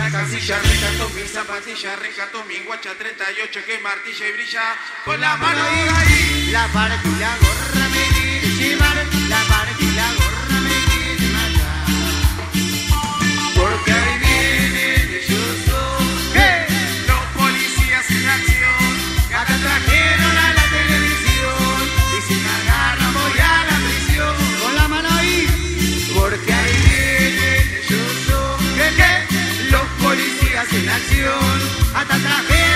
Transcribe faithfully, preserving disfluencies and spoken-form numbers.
la casilla, rescato mi zapatilla, rescato mi guacha treinta y ocho que martilla y brilla con la mano ahí. La parte y la gorra me quiere llevar, la parte y la gorra me quiere matar. Porque ahí vienen ellos dos, ¿qué? los policías en acción, que Acá trajeron a la televisión y si me agarran voy a la prisión. Con la mano ahí, porque ahí vienen ellos dos, ¿qué, qué? los policías en acción, Hasta trajeron